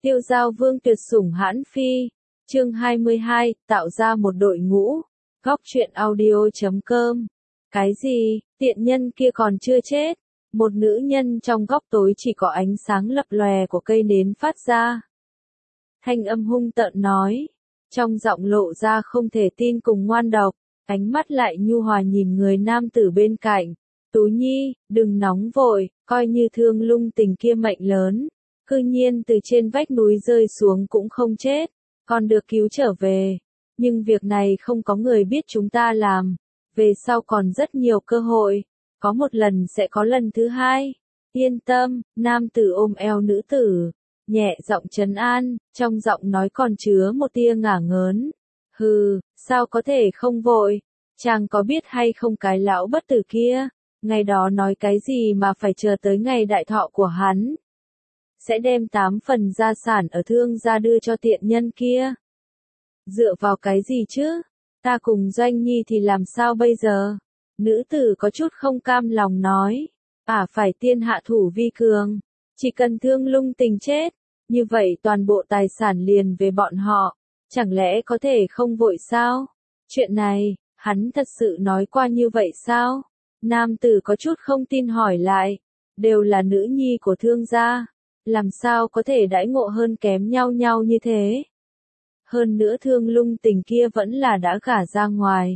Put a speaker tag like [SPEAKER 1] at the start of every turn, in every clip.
[SPEAKER 1] Tiêu Giao Vương tuyệt sủng hãn phi. Chương 22, tạo ra một đội ngũ. Góc truyện audio.com. Cái gì, tiện nhân kia còn chưa chết. Một nữ nhân trong góc tối chỉ có ánh sáng lập lòe của cây nến phát ra. Thanh âm hung tợn nói. Trong giọng lộ ra không thể tin cùng ngoan độc. Ánh mắt lại nhu hòa nhìn người nam tử bên cạnh. Tú Nhi, đừng nóng vội, coi như Thương Lung Tình kia mệnh lớn. Cư nhiên từ trên vách núi rơi xuống cũng không chết, còn được cứu trở về. Nhưng việc này không có người biết chúng ta làm. Về sau còn rất nhiều cơ hội. Có một lần sẽ có lần thứ hai. Yên tâm, nam tử ôm eo nữ tử. Nhẹ giọng trấn an, trong giọng nói còn chứa một tia ngả ngớn. Hừ, sao có thể không vội? Chàng có biết hay không cái lão bất tử kia? Ngày đó nói cái gì mà phải chờ tới ngày đại thọ của hắn? Sẽ đem 8 phần gia sản ở Thương gia đưa cho tiện nhân kia. Dựa vào cái gì chứ? Ta cùng Doanh Nhi thì làm sao bây giờ? Nữ tử có chút không cam lòng nói. Phải tiên hạ thủ vi cường. Chỉ cần Thương Lung Tình chết, như vậy toàn bộ tài sản liền về bọn họ. Chẳng lẽ có thể không vội sao? Chuyện này, hắn thật sự nói qua như vậy sao? Nam tử có chút không tin hỏi lại. Đều là nữ nhi của Thương gia. Làm sao có thể đãi ngộ hơn kém nhau như thế? Hơn nữa Thương Lung Tình kia vẫn là đã gả ra ngoài.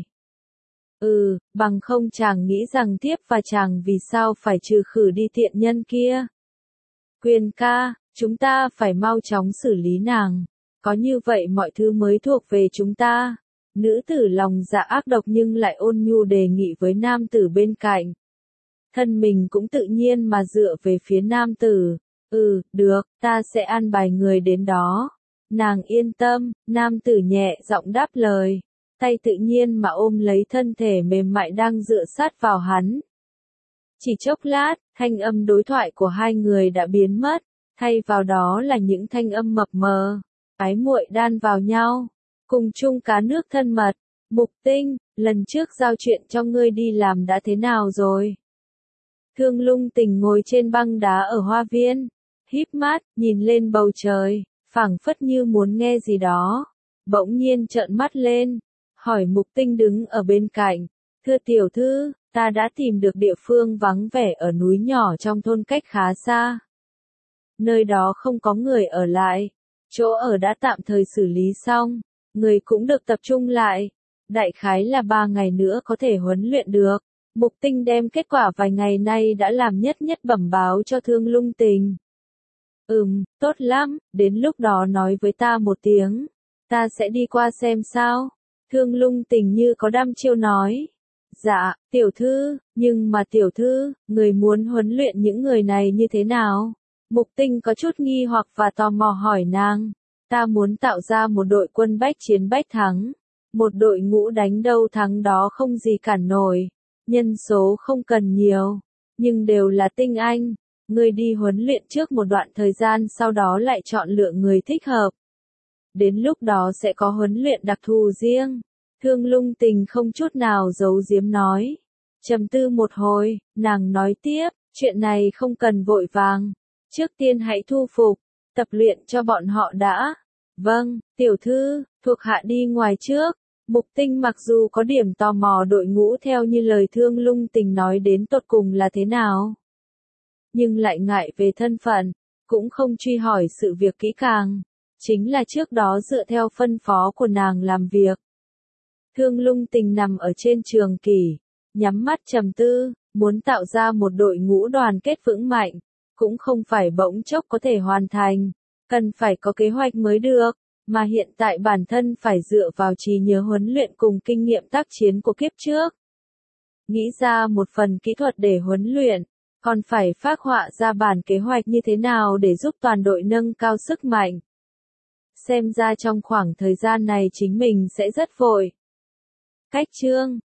[SPEAKER 1] Bằng không chàng nghĩ rằng tiếp và chàng vì sao phải trừ khử đi tiện nhân kia. Quyền ca, chúng ta phải mau chóng xử lý nàng. Có như vậy mọi thứ mới thuộc về chúng ta. Nữ tử lòng dạ ác độc nhưng lại ôn nhu đề nghị với nam tử bên cạnh. Thân mình cũng tự nhiên mà dựa về phía nam tử. Được, ta sẽ an bài người đến đó. Nàng yên tâm, nam tử nhẹ giọng đáp lời. Tay tự nhiên mà ôm lấy thân thể mềm mại đang dựa sát vào hắn. Chỉ chốc lát, thanh âm đối thoại của hai người đã biến mất. Thay vào đó là những thanh âm mập mờ, ái muội đan vào nhau. Cùng chung cá nước thân mật. Mục Tinh, lần trước giao chuyện cho ngươi đi làm đã thế nào rồi? Thương Lung Tình ngồi trên băng đá ở hoa viên. Híp mắt, nhìn lên bầu trời, phảng phất như muốn nghe gì đó. Bỗng nhiên trợn mắt lên, hỏi Mục Tinh đứng ở bên cạnh. Thưa tiểu thư, ta đã tìm được địa phương vắng vẻ ở núi nhỏ trong thôn cách khá xa. Nơi đó không có người ở lại. Chỗ ở đã tạm thời xử lý xong. Người cũng được tập trung lại. Đại khái là 3 ngày nữa có thể huấn luyện được. Mục Tinh đem kết quả vài ngày nay đã làm nhất bẩm báo cho Thương Lung Tình. Tốt lắm, đến lúc đó nói với ta một tiếng. Ta sẽ đi qua xem sao. Thương Lung Tình như có đăm chiêu nói. Dạ, tiểu thư, nhưng mà tiểu thư, người muốn huấn luyện những người này như thế nào? Mục Tinh có chút nghi hoặc và tò mò hỏi nàng. Ta muốn tạo ra một đội quân bách chiến bách thắng. Một đội ngũ đánh đâu thắng đó không gì cản nổi. Nhân số không cần nhiều, nhưng đều là tinh anh. Người đi huấn luyện trước một đoạn thời gian sau đó lại chọn lựa người thích hợp. Đến lúc đó sẽ có huấn luyện đặc thù riêng. Thương Lung Tình không chút nào giấu giếm nói. Trầm tư một hồi, nàng nói tiếp, chuyện này không cần vội vàng. Trước tiên hãy thu phục, tập luyện cho bọn họ đã. Vâng, tiểu thư, thuộc hạ đi ngoài trước. Mục Tinh mặc dù có điểm tò mò đội ngũ theo như lời Thương Lung Tình nói đến tột cùng là thế nào. Nhưng lại ngại về thân phận, cũng không truy hỏi sự việc kỹ càng. Chính là trước đó dựa theo phân phó của nàng làm việc. Thương Lung Tình nằm ở trên trường kỷ, nhắm mắt trầm tư, muốn tạo ra một đội ngũ đoàn kết vững mạnh. Cũng không phải bỗng chốc có thể hoàn thành, cần phải có kế hoạch mới được, mà hiện tại bản thân phải dựa vào trí nhớ huấn luyện cùng kinh nghiệm tác chiến của kiếp trước. Nghĩ ra một phần kỹ thuật để huấn luyện, còn phải phác họa ra bản kế hoạch như thế nào để giúp toàn đội nâng cao sức mạnh. Xem ra trong khoảng thời gian này chính mình sẽ rất vội. Cách chương